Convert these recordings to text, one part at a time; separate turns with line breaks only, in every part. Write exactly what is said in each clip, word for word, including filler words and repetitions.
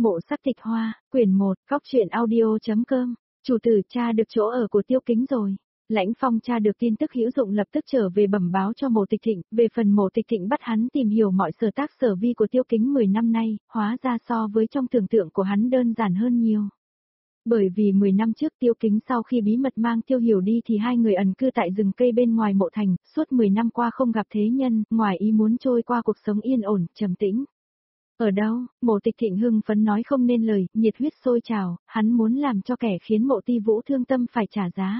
Mộ Sắc Tịch Hoa, quyển một, cóc truyện audio.com, chủ tử cha được chỗ ở của Tiêu Kính rồi. Lãnh Phong cha được tin tức hữu dụng lập tức trở về bẩm báo cho Mộ Tịch Thịnh, về phần Mộ Tịch Thịnh bắt hắn tìm hiểu mọi sở tác sở vi của Tiêu Kính mười năm nay, hóa ra so với trong tưởng tượng của hắn đơn giản hơn nhiều. Bởi vì mười năm trước Tiêu Kính sau khi bí mật mang Tiêu Hiểu đi thì hai người ẩn cư tại rừng cây bên ngoài mộ thành, suốt mười năm qua không gặp thế nhân, ngoài ý muốn trôi qua cuộc sống yên ổn, trầm tĩnh. Ở đâu, Mộ Tịch Thịnh hưng phấn nói không nên lời, nhiệt huyết sôi trào, hắn muốn làm cho kẻ khiến Mộ Ti Vũ thương tâm phải trả giá.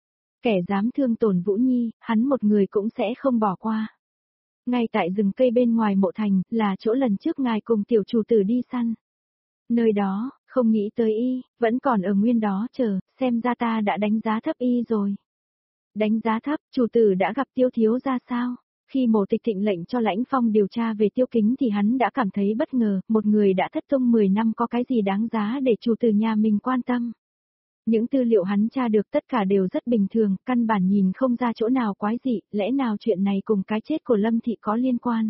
Kẻ dám thương tổn Vũ Nhi, hắn một người cũng sẽ không bỏ qua. Ngay tại rừng cây bên ngoài mộ thành, là chỗ lần trước ngài cùng tiểu chủ tử đi săn. Nơi đó, không nghĩ tới y, vẫn còn ở nguyên đó chờ, xem ra ta đã đánh giá thấp y rồi. Đánh giá thấp, chủ tử đã gặp Tiêu thiếu ra sao? Khi Mộ Tịch Thịnh lệnh cho Lãnh Phong điều tra về Tiêu Kính thì hắn đã cảm thấy bất ngờ, một người đã thất tung mười năm có cái gì đáng giá để chủ tử nhà mình quan tâm. Những tư liệu hắn tra được tất cả đều rất bình thường, căn bản nhìn không ra chỗ nào quái dị, lẽ nào chuyện này cùng cái chết của Lâm Thị có liên quan.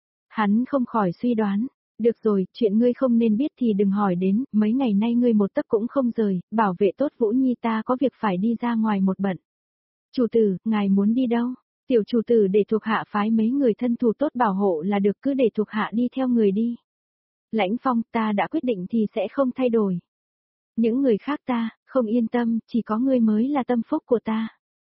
Hắn không khỏi suy đoán, được rồi, chuyện ngươi không nên biết thì đừng hỏi đến, mấy ngày nay ngươi một tấc cũng không rời, bảo vệ tốt Vũ Nhi ta có việc phải đi ra ngoài một bận. Chủ tử, ngài muốn đi đâu? Tiểu chủ tử để thuộc hạ phái mấy người thân thủ tốt bảo hộ là được, cứ để thuộc hạ đi theo người đi. Lãnh Phong, ta đã quyết định thì sẽ không thay đổi. Những người khác ta, không yên tâm, chỉ có ngươi mới là tâm phúc của ta.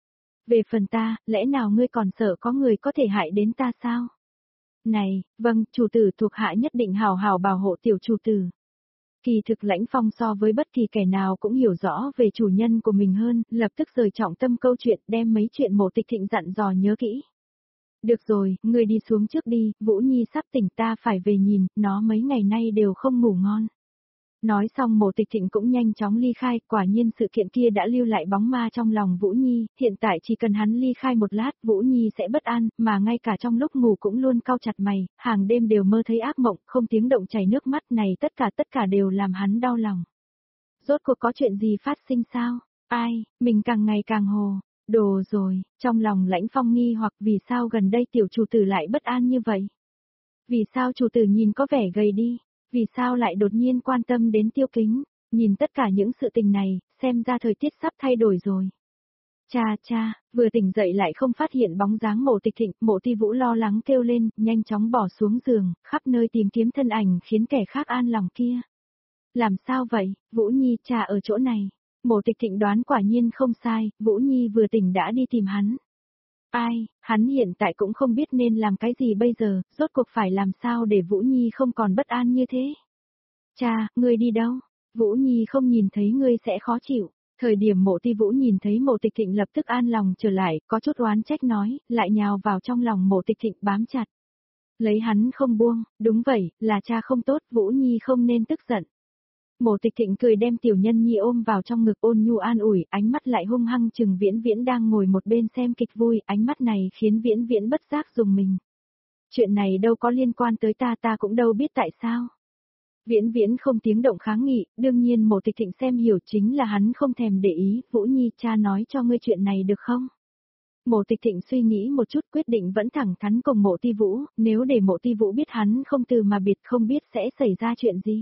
Về phần ta, lẽ nào ngươi còn sợ có người có thể hại đến ta sao? Này, vâng, chủ tử thuộc hạ nhất định hào hào bảo hộ tiểu chủ tử. Kỳ thực Lãnh Phong so với bất kỳ kẻ nào cũng hiểu rõ về chủ nhân của mình hơn, lập tức rời trọng tâm câu chuyện, đem mấy chuyện Mộ Tịch Thịnh dặn dò nhớ kỹ. Được rồi, ngươi đi xuống trước đi, Vũ Nhi sắp tỉnh ta phải về nhìn, nó mấy ngày nay đều không ngủ ngon. Nói xong Mộ Tịch Thịnh cũng nhanh chóng ly khai, quả nhiên sự kiện kia đã lưu lại bóng ma trong lòng Vũ Nhi, hiện tại chỉ cần hắn ly khai một lát, Vũ Nhi sẽ bất an, mà ngay cả trong lúc ngủ cũng luôn cau chặt mày, hàng đêm đều mơ thấy ác mộng, không tiếng động chảy nước mắt này, tất cả tất cả đều làm hắn đau lòng. Rốt cuộc có chuyện gì phát sinh sao? Ai, mình càng ngày càng hồ, đồ rồi, trong lòng Lãnh Phong nghi hoặc vì sao gần đây tiểu chủ tử lại bất an như vậy? Vì sao chủ tử nhìn có vẻ gầy đi? Vì sao lại đột nhiên quan tâm đến Tiêu Kính, nhìn tất cả những sự tình này, xem ra thời tiết sắp thay đổi rồi. Cha cha, vừa tỉnh dậy lại không phát hiện bóng dáng Mộ Tịch Thịnh, Mộ Ti Vũ lo lắng kêu lên, nhanh chóng bỏ xuống giường, khắp nơi tìm kiếm thân ảnh khiến kẻ khác an lòng kia. Làm sao vậy, Vũ Nhi cha ở chỗ này. Mộ Tịch Thịnh đoán quả nhiên không sai, Vũ Nhi vừa tỉnh đã đi tìm hắn. Ai, hắn hiện tại cũng không biết nên làm cái gì bây giờ, rốt cuộc phải làm sao để Vũ Nhi không còn bất an như thế. Cha, ngươi đi đâu? Vũ Nhi không nhìn thấy ngươi sẽ khó chịu. Thời điểm Mộ Ti Vũ nhìn thấy Mộ Tịch Thịnh lập tức an lòng trở lại, có chút oán trách nói, lại nhào vào trong lòng Mộ Tịch Thịnh bám chặt. Lấy hắn không buông, đúng vậy, là cha không tốt, Vũ Nhi không nên tức giận. Mộ Tịch Thịnh cười đem tiểu nhân nhi ôm vào trong ngực ôn nhu an ủi, ánh mắt lại hung hăng chừng Viễn Viễn đang ngồi một bên xem kịch vui, ánh mắt này khiến Viễn Viễn bất giác dùng mình. Chuyện này đâu có liên quan tới ta, ta cũng đâu biết tại sao. Viễn Viễn không tiếng động kháng nghị, đương nhiên Mộ Tịch Thịnh xem hiểu chính là hắn không thèm để ý, Vũ Nhi cha nói cho ngươi chuyện này được không? Mộ Tịch Thịnh suy nghĩ một chút quyết định vẫn thẳng thắn cùng Mộ Ti Vũ, nếu để Mộ Ti Vũ biết hắn không từ mà biệt không biết sẽ xảy ra chuyện gì.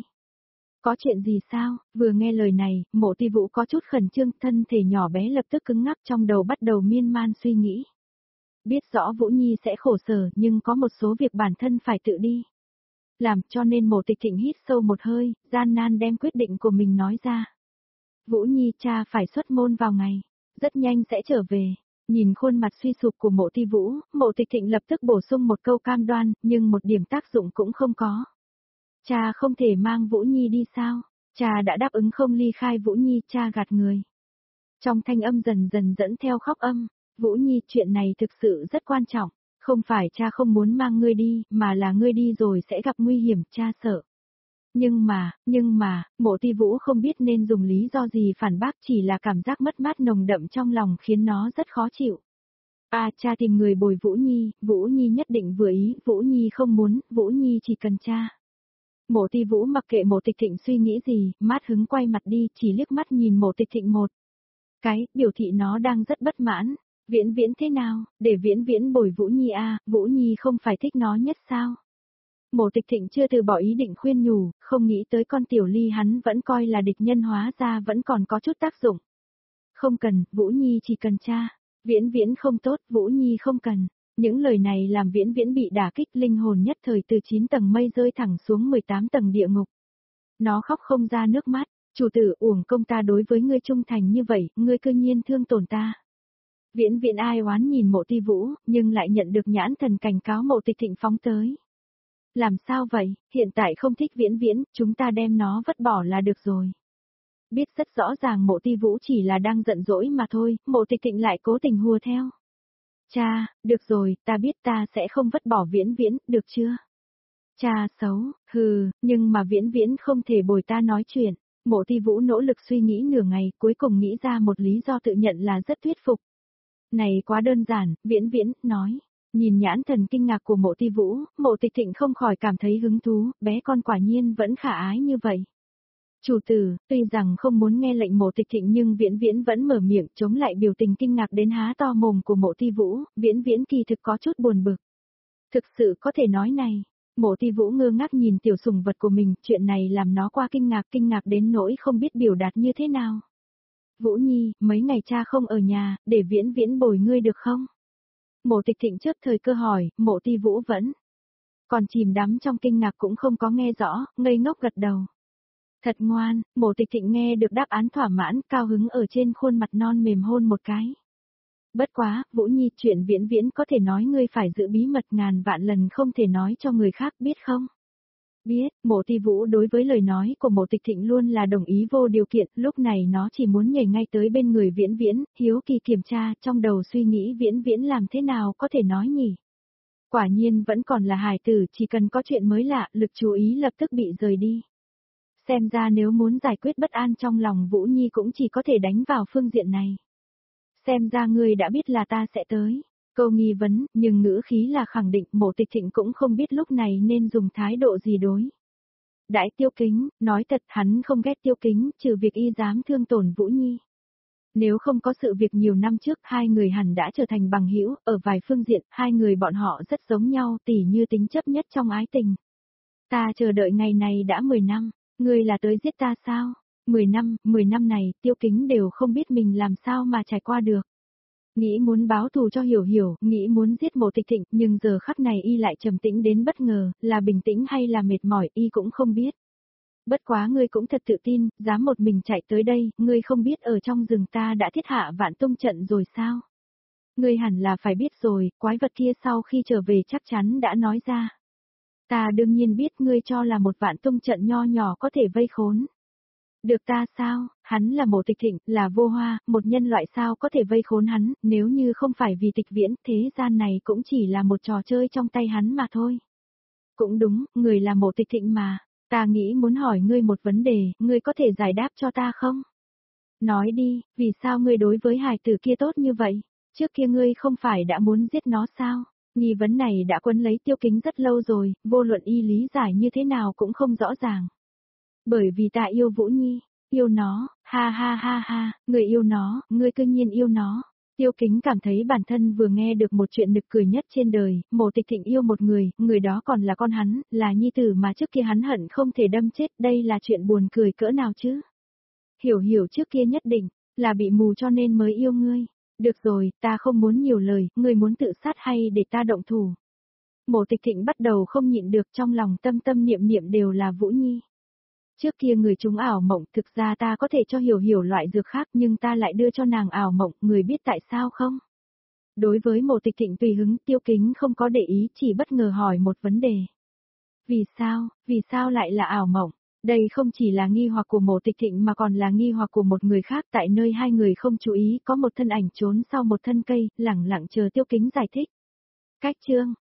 Có chuyện gì sao? Vừa nghe lời này, Mộ Ti Vũ có chút khẩn trương, thân thể nhỏ bé lập tức cứng ngắc trong đầu bắt đầu miên man suy nghĩ. Biết rõ Vũ Nhi sẽ khổ sở nhưng có một số việc bản thân phải tự đi làm, cho nên Mộ Tịch Thịnh hít sâu một hơi, gian nan đem quyết định của mình nói ra. Vũ Nhi cha phải xuất môn vào ngày, rất nhanh sẽ trở về. Nhìn khuôn mặt suy sụp của Mộ Ti Vũ, Mộ Tịch Thịnh lập tức bổ sung một câu cam đoan, nhưng một điểm tác dụng cũng không có. Cha không thể mang Vũ Nhi đi sao? Cha đã đáp ứng không ly khai Vũ Nhi, cha gạt người. Trong thanh âm dần dần dẫn theo khóc âm, Vũ Nhi, chuyện này thực sự rất quan trọng. Không phải cha không muốn mang ngươi đi, mà là ngươi đi rồi sẽ gặp nguy hiểm, cha sợ. Nhưng mà, nhưng mà, Mộ Ti Vũ không biết nên dùng lý do gì phản bác, chỉ là cảm giác mất mát nồng đậm trong lòng khiến nó rất khó chịu. À, cha tìm người bồi Vũ Nhi, Vũ Nhi nhất định vừa ý, Vũ Nhi không muốn, Vũ Nhi chỉ cần cha. Mộ Ti Vũ mặc kệ Mộ Tịch Thịnh suy nghĩ gì, mát hứng quay mặt đi, chỉ liếc mắt nhìn Mộ Tịch Thịnh một cái, biểu thị nó đang rất bất mãn. Viễn Viễn thế nào, để Viễn Viễn bồi Vũ Nhi à, Vũ Nhi không phải thích nó nhất sao? Mộ Tịch Thịnh chưa từ bỏ ý định khuyên nhủ, không nghĩ tới con tiểu ly hắn vẫn coi là địch nhân hóa ra vẫn còn có chút tác dụng. Không cần, Vũ Nhi chỉ cần cha. Viễn Viễn không tốt, Vũ Nhi không cần. Những lời này làm Viễn Viễn bị đả kích linh hồn nhất thời từ chín tầng mây rơi thẳng xuống mười tám tầng địa ngục. Nó khóc không ra nước mắt, chủ tử uổng công ta đối với ngươi trung thành như vậy, ngươi cư nhiên thương tổn ta. Viễn Viễn ai oán nhìn Mộ Ti Vũ, nhưng lại nhận được nhãn thần cảnh cáo Mộ Tịch Thịnh phóng tới. Làm sao vậy, hiện tại không thích Viễn Viễn, chúng ta đem nó vứt bỏ là được rồi. Biết rất rõ ràng Mộ Ti Vũ chỉ là đang giận dỗi mà thôi, Mộ Tịch Thịnh lại cố tình hùa theo. Cha, được rồi, ta biết ta sẽ không vứt bỏ Viễn Viễn, được chưa? Cha xấu, hừ, nhưng mà Viễn Viễn không thể bồi ta nói chuyện. Mộ Ti Vũ nỗ lực suy nghĩ nửa ngày, cuối cùng nghĩ ra một lý do tự nhận là rất thuyết phục. Này quá đơn giản, Viễn Viễn, nói. Nhìn nhãn thần kinh ngạc của Mộ Ti Vũ, Mộ Tịch Thịnh không khỏi cảm thấy hứng thú, bé con quả nhiên vẫn khả ái như vậy. Chủ tử, tuy rằng không muốn nghe lệnh Mộ Tịch Thịnh nhưng Viễn Viễn vẫn mở miệng chống lại biểu tình kinh ngạc đến há to mồm của Mộ Ti Vũ, Viễn Viễn kỳ thực có chút buồn bực. Thực sự có thể nói này, Mộ Ti Vũ ngơ ngác nhìn tiểu sủng vật của mình, chuyện này làm nó qua kinh ngạc kinh ngạc đến nỗi không biết biểu đạt như thế nào. Vũ Nhi, mấy ngày cha không ở nhà, để Viễn Viễn bồi ngươi được không? Mộ Tịch Thịnh chớp thời cơ hỏi, Mộ Ti Vũ vẫn còn chìm đắm trong kinh ngạc cũng không có nghe rõ, ngây ngốc gật đầu. Thật ngoan, Mộ Tịch Thịnh nghe được đáp án thỏa mãn, cao hứng ở trên khuôn mặt non mềm hôn một cái. Bất quá, Vũ Nhi, chuyện Viễn Viễn có thể nói ngươi phải giữ bí mật ngàn vạn lần không thể nói cho người khác biết không? Biết, Mộ Ti Vũ đối với lời nói của Mộ Tịch Thịnh luôn là đồng ý vô điều kiện, lúc này nó chỉ muốn nhảy ngay tới bên người Viễn Viễn, hiếu kỳ kiểm tra, trong đầu suy nghĩ Viễn Viễn làm thế nào có thể nói nhỉ? Quả nhiên vẫn còn là hài tử, chỉ cần có chuyện mới lạ, lực chú ý lập tức bị rời đi. Xem ra nếu muốn giải quyết bất an trong lòng Vũ Nhi cũng chỉ có thể đánh vào phương diện này. Xem ra ngươi đã biết là ta sẽ tới. Câu nghi vấn, nhưng ngữ khí là khẳng định, Mộ Tịch Thịnh cũng không biết lúc này nên dùng thái độ gì đối. Đãi Tiêu Kính, nói thật hắn không ghét Tiêu Kính, trừ việc y dám thương tổn Vũ Nhi. Nếu không có sự việc nhiều năm trước, hai người hẳn đã trở thành bằng hữu, ở vài phương diện, hai người bọn họ rất giống nhau, tỉ như tính chấp nhất trong ái tình. Ta chờ đợi ngày này đã mười năm, ngươi là tới giết ta sao? mười năm, mười năm này, Tiêu Kính đều không biết mình làm sao mà trải qua được. Nghĩ muốn báo thù cho Hiểu Hiểu, nghĩ muốn giết Mộ Tịch Thịnh, nhưng giờ khắc này y lại trầm tĩnh đến bất ngờ, là bình tĩnh hay là mệt mỏi y cũng không biết. Bất quá ngươi cũng thật tự tin, dám một mình chạy tới đây, ngươi không biết ở trong rừng ta đã thiết hạ vạn tung trận rồi sao? Ngươi hẳn là phải biết rồi, quái vật kia sau khi trở về chắc chắn đã nói ra. Ta đương nhiên biết ngươi cho là một vạn tung trận nho nhỏ có thể vây khốn. Được ta sao, hắn là Mộ Tịch Thịnh, là Vô Hoa, một nhân loại sao có thể vây khốn hắn, nếu như không phải vì Tịch Viễn, thế gian này cũng chỉ là một trò chơi trong tay hắn mà thôi. Cũng đúng, người là Mộ Tịch Thịnh mà, ta nghĩ muốn hỏi ngươi một vấn đề, ngươi có thể giải đáp cho ta không? Nói đi, vì sao ngươi đối với hài tử kia tốt như vậy? Trước kia ngươi không phải đã muốn giết nó sao? Nghi vấn này đã quấn lấy Tiêu Kính rất lâu rồi, vô luận y lý giải như thế nào cũng không rõ ràng. Bởi vì ta yêu Vũ Nhi, yêu nó, ha ha ha ha, người yêu nó, ngươi cư nhiên yêu nó. Tiêu Kính cảm thấy bản thân vừa nghe được một chuyện nực cười nhất trên đời, Mộ Tịch Thịnh yêu một người, người đó còn là con hắn, là nhi tử mà trước kia hắn hận không thể đâm chết, đây là chuyện buồn cười cỡ nào chứ. Hiểu Hiểu trước kia nhất định, là bị mù cho nên mới yêu ngươi. Được rồi, ta không muốn nhiều lời, ngươi muốn tự sát hay để ta động thủ. Mộ Tịch Thịnh bắt đầu không nhịn được, trong lòng tâm tâm niệm niệm đều là Vũ Nhi. Trước kia người chúng ảo mộng, thực ra ta có thể cho Hiểu Hiểu loại dược khác nhưng ta lại đưa cho nàng ảo mộng, người biết tại sao không? Đối với Mộ Tịch Thịnh tùy hứng, Tiêu Kính không có để ý, chỉ bất ngờ hỏi một vấn đề. Vì sao, vì sao lại là ảo mộng? Đây không chỉ là nghi hoặc của Mộ Tịch Thịnh mà còn là nghi hoặc của một người khác, tại nơi hai người không chú ý có một thân ảnh trốn sau một thân cây, lẳng lặng chờ Tiêu Kính giải thích. Cách chương